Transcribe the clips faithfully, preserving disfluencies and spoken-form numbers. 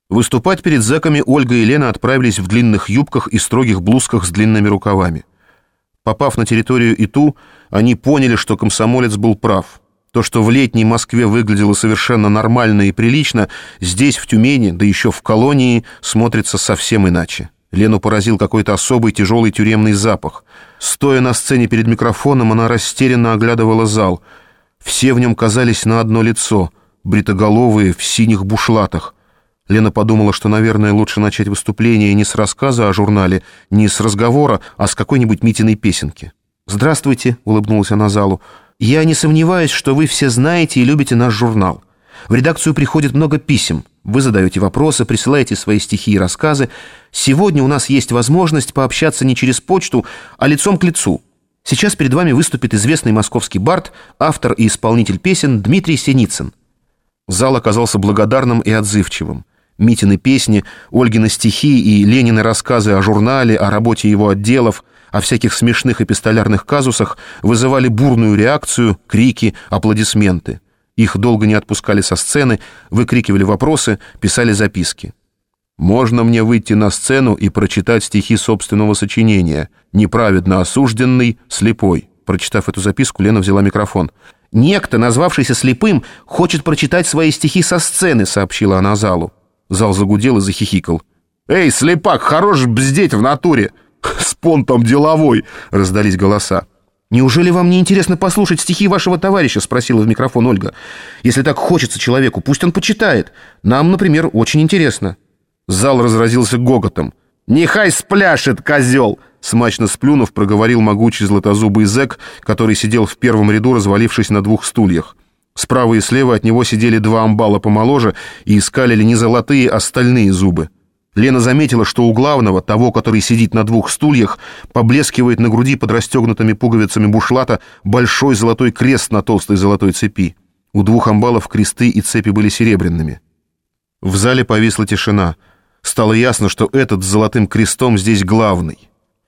Выступать перед зэками Ольга и Лена отправились в длинных юбках и строгих блузках с длинными рукавами. Попав на территорию ИТУ, они поняли, что комсомолец был прав. То, что в летней Москве выглядело совершенно нормально и прилично, здесь, в Тюмени, да еще в колонии, смотрится совсем иначе. Лену поразил какой-то особый тяжелый тюремный запах. Стоя на сцене перед микрофоном, она растерянно оглядывала зал. Все в нем казались на одно лицо, бритоголовые, в синих бушлатах. Лена подумала, что, наверное, лучше начать выступление не с рассказа о журнале, не с разговора, а с какой-нибудь Митиной песенки. «Здравствуйте», — улыбнулась она залу. «Я не сомневаюсь, что вы все знаете и любите наш журнал. В редакцию приходит много писем. Вы задаете вопросы, присылаете свои стихи и рассказы. Сегодня у нас есть возможность пообщаться не через почту, а лицом к лицу. Сейчас перед вами выступит известный московский бард, автор и исполнитель песен Дмитрий Синицын». Зал оказался благодарным и отзывчивым. Митины песни, Ольгины стихи и Ленины рассказы о журнале, о работе его отделов, о всяких смешных эпистолярных казусах вызывали бурную реакцию, крики, аплодисменты. Их долго не отпускали со сцены, выкрикивали вопросы, писали записки. «Можно мне выйти на сцену и прочитать стихи собственного сочинения? Неправедно осужденный, слепой». Прочитав эту записку, Лена взяла микрофон. «Некто, назвавшийся слепым, хочет прочитать свои стихи со сцены», — сообщила она залу. Зал загудел и захихикал. «Эй, слепак, хорош бздеть в натуре! С понтом деловой!» — раздались голоса. «Неужели вам не интересно послушать стихи вашего товарища?» — спросила в микрофон Ольга. «Если так хочется человеку, пусть он почитает. Нам, например, очень интересно». Зал разразился гоготом. «Нехай спляшет, козел!» — смачно сплюнув, проговорил могучий златозубый зэк, который сидел в первом ряду, развалившись на двух стульях. Справа и слева от него сидели два амбала помоложе и скалили не золотые, а стальные зубы. Лена заметила, что у главного, того, который сидит на двух стульях, поблескивает на груди под расстегнутыми пуговицами бушлата большой золотой крест на толстой золотой цепи. У двух амбалов кресты и цепи были серебряными. В зале повисла тишина. Стало ясно, что этот с золотым крестом здесь главный.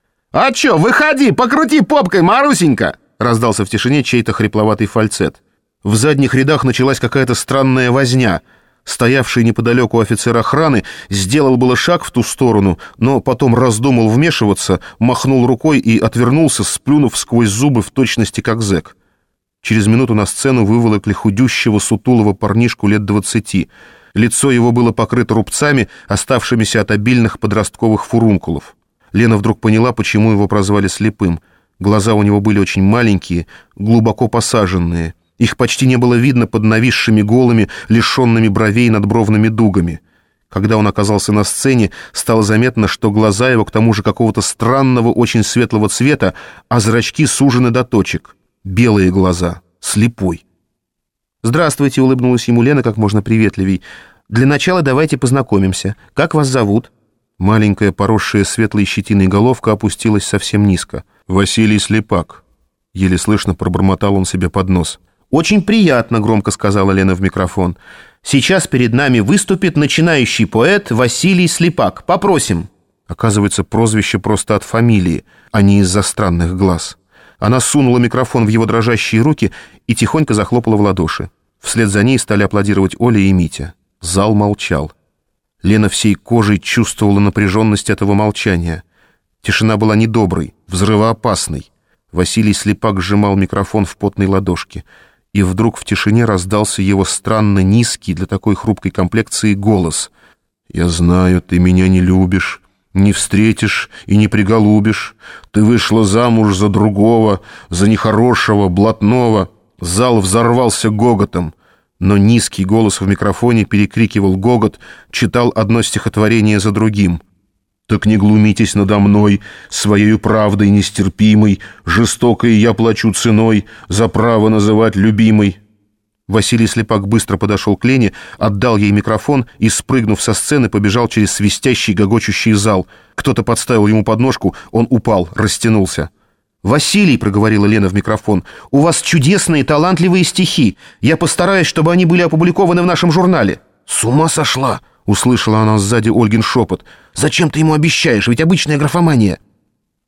«А чё, выходи, покрути попкой, Марусенька!» раздался в тишине чей-то хрипловатый фальцет. В задних рядах началась какая-то странная возня. Стоявший неподалеку офицер охраны сделал было шаг в ту сторону, но потом раздумал вмешиваться, махнул рукой и отвернулся, сплюнув сквозь зубы в точности как зэк. Через минуту на сцену выволокли худющего сутулого парнишку лет двадцати. Лицо его было покрыто рубцами, оставшимися от обильных подростковых фурункулов. Лена вдруг поняла, почему его прозвали слепым. Глаза у него были очень маленькие, глубоко посаженные. Их почти не было видно под нависшими голыми, лишенными бровей надбровными дугами. Когда он оказался на сцене, стало заметно, что глаза его к тому же какого-то странного, очень светлого цвета, а зрачки сужены до точек. Белые глаза. Слепой. «Здравствуйте», — улыбнулась ему Лена как можно приветливей. «Для начала давайте познакомимся. Как вас зовут?» Маленькая, поросшая светлой щетиной головка опустилась совсем низко. «Василий Слепак», — еле слышно пробормотал он себе под нос. «Очень приятно», — громко сказала Лена в микрофон. «Сейчас перед нами выступит начинающий поэт Василий Слепак. Попросим». Оказывается, прозвище просто от фамилии, а не из-за странных глаз. Она сунула микрофон в его дрожащие руки и тихонько захлопала в ладоши. Вслед за ней стали аплодировать Оля и Митя. Зал молчал. Лена всей кожей чувствовала напряженность этого молчания. Тишина была недоброй, взрывоопасной. Василий Слепак сжимал микрофон в потной ладошке. И вдруг в тишине раздался его странно низкий для такой хрупкой комплекции голос. «Я знаю, ты меня не любишь, не встретишь и не приголубишь. Ты вышла замуж за другого, за нехорошего, блатного». Зал взорвался гоготом, но низкий голос в микрофоне перекрикивал гогот, читал одно стихотворение за другим. «Так не глумитесь надо мной, своею правдой нестерпимой, жестокой я плачу ценой за право называть любимой». Василий Слепак быстро подошел к Лене, отдал ей микрофон и, спрыгнув со сцены, побежал через свистящий, гогочущий зал. Кто-то подставил ему подножку, он упал, растянулся. «Василий», — проговорила Лена в микрофон, — «у вас чудесные, талантливые стихи. Я постараюсь, чтобы они были опубликованы в нашем журнале». «С ума сошла!» — услышала она сзади Ольгин шепот. «Зачем ты ему обещаешь? Ведь обычная графомания».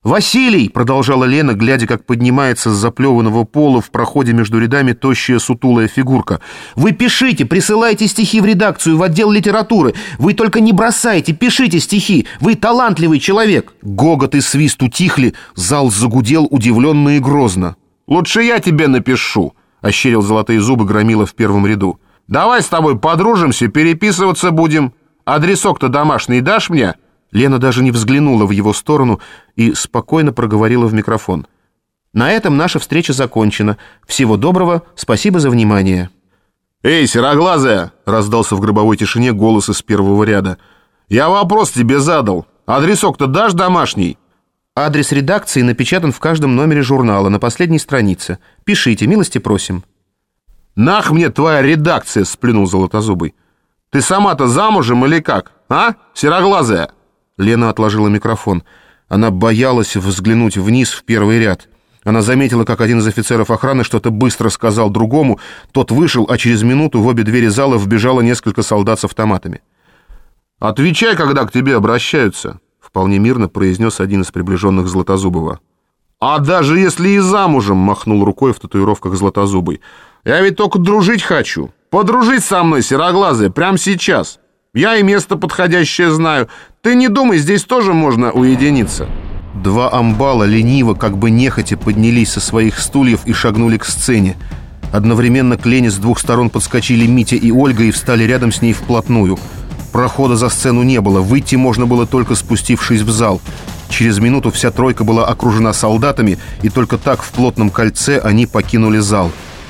«Василий!» — продолжала Лена, глядя, как поднимается с заплеванного пола в проходе между рядами тощая сутулая фигурка. «Вы пишите, присылайте стихи в редакцию, в отдел литературы. Вы только не бросайте, пишите стихи. Вы талантливый человек!» Гогот и свист утихли, зал загудел удивленно и грозно. «Лучше я тебе напишу», — ощерил золотые зубы громила в первом ряду. «Давай с тобой подружимся, переписываться будем. Адресок-то домашний дашь мне?» Лена даже не взглянула в его сторону и спокойно проговорила в микрофон. «На этом наша встреча закончена. Всего доброго, спасибо за внимание». «Эй, сероглазая!» — раздался в гробовой тишине голос из первого ряда. «Я вопрос тебе задал. Адресок-то дашь домашний?» «Адрес редакции напечатан в каждом номере журнала на последней странице. Пишите, милости просим». «Нах мне твоя редакция!» — сплюнул Золотозубый. «Ты сама-то замужем или как, а, сероглазая?» Лена отложила микрофон. Она боялась взглянуть вниз в первый ряд. Она заметила, как один из офицеров охраны что-то быстро сказал другому. Тот вышел, а через минуту в обе двери зала вбежало несколько солдат с автоматами. «Отвечай, когда к тебе обращаются», — вполне мирно произнес один из приближенных Златозубова. «А даже если и замужем», — махнул рукой в татуировках Златозубый. «Я ведь только дружить хочу. Подружить со мной, сероглазая, прямо сейчас. Я и место подходящее знаю. Ты не думай, здесь тоже можно уединиться». Два амбала лениво, как бы нехотя, поднялись со своих стульев и шагнули к сцене. Одновременно к Лене с двух сторон подскочили Митя и Ольга и встали рядом с ней вплотную. Прохода за сцену не было, выйти можно было только спустившись в зал. Через минуту вся тройка была окружена солдатами, и только так в плотном кольце они покинули зал.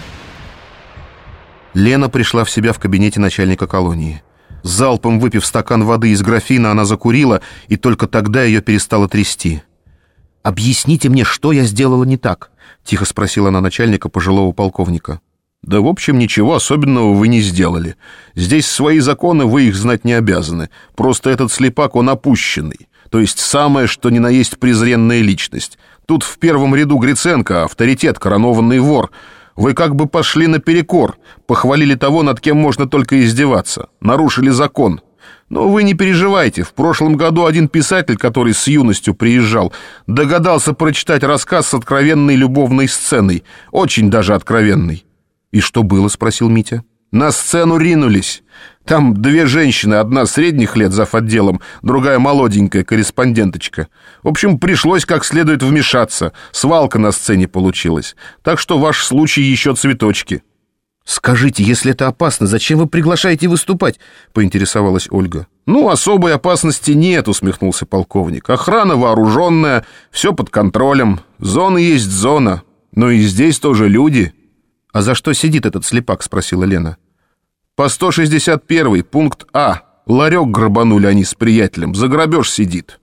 Лена пришла в себя в кабинете начальника колонии. Залпом выпив стакан воды из графина, она закурила, и только тогда ее перестало трясти. «Объясните мне, что я сделала не так?» — тихо спросила она начальника, пожилого полковника. «Да, в общем, ничего особенного вы не сделали. Здесь свои законы, вы их знать не обязаны. Просто этот слепак, он опущенный. То есть самое, что ни на есть презренная личность. Тут в первом ряду Гриценко, авторитет, коронованный вор. Вы как бы пошли наперекор, похвалили того, над кем можно только издеваться, нарушили закон. Но вы не переживайте, в прошлом году один писатель, который с юностью приезжал, догадался прочитать рассказ с откровенной любовной сценой, очень даже откровенной». «И что было?» — спросил Митя. «На сцену ринулись. Там две женщины, одна средних лет зав. Отделом, другая молоденькая корреспонденточка. В общем, пришлось как следует вмешаться. Свалка на сцене получилась. Так что ваш случай еще цветочки». «Скажите, если это опасно, зачем вы приглашаете выступать?» — поинтересовалась Ольга. «Ну, особой опасности нет», — усмехнулся полковник. «Охрана вооруженная, все под контролем. Зона есть зона. Но и здесь тоже люди». «А за что сидит этот слепак?» — спросила Лена. «По сто шестьдесят первый, пункт А. Ларек грабанули они с приятелем. За грабеж сидит».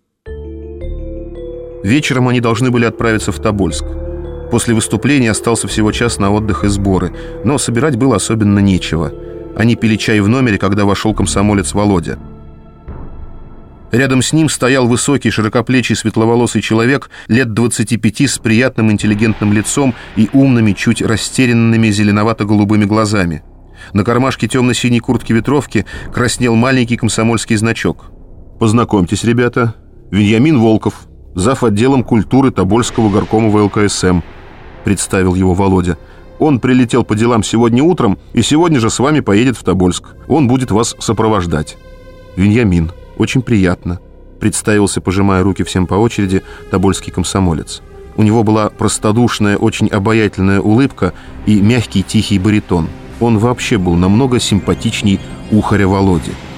Вечером они должны были отправиться в Тобольск. После выступления остался всего час на отдых и сборы, но собирать было особенно нечего. Они пили чай в номере, когда вошел комсомолец Володя. Рядом с ним стоял высокий, широкоплечий, светловолосый человек лет двадцати пяти с приятным интеллигентным лицом и умными, чуть растерянными зеленовато-голубыми глазами. На кармашке темно-синей куртки-ветровки краснел маленький комсомольский значок. «Познакомьтесь, ребята, Вениамин Волков, зав. Отделом культуры Тобольского горкома вэ эл ка эс эм», — представил его Володя. «Он прилетел по делам сегодня утром и сегодня же с вами поедет в Тобольск. Он будет вас сопровождать». «Вениамин, очень приятно», — представился, пожимая руки всем по очереди, тобольский комсомолец. У него была простодушная, очень обаятельная улыбка и мягкий тихий баритон. Он вообще был намного симпатичней ухаря Володи.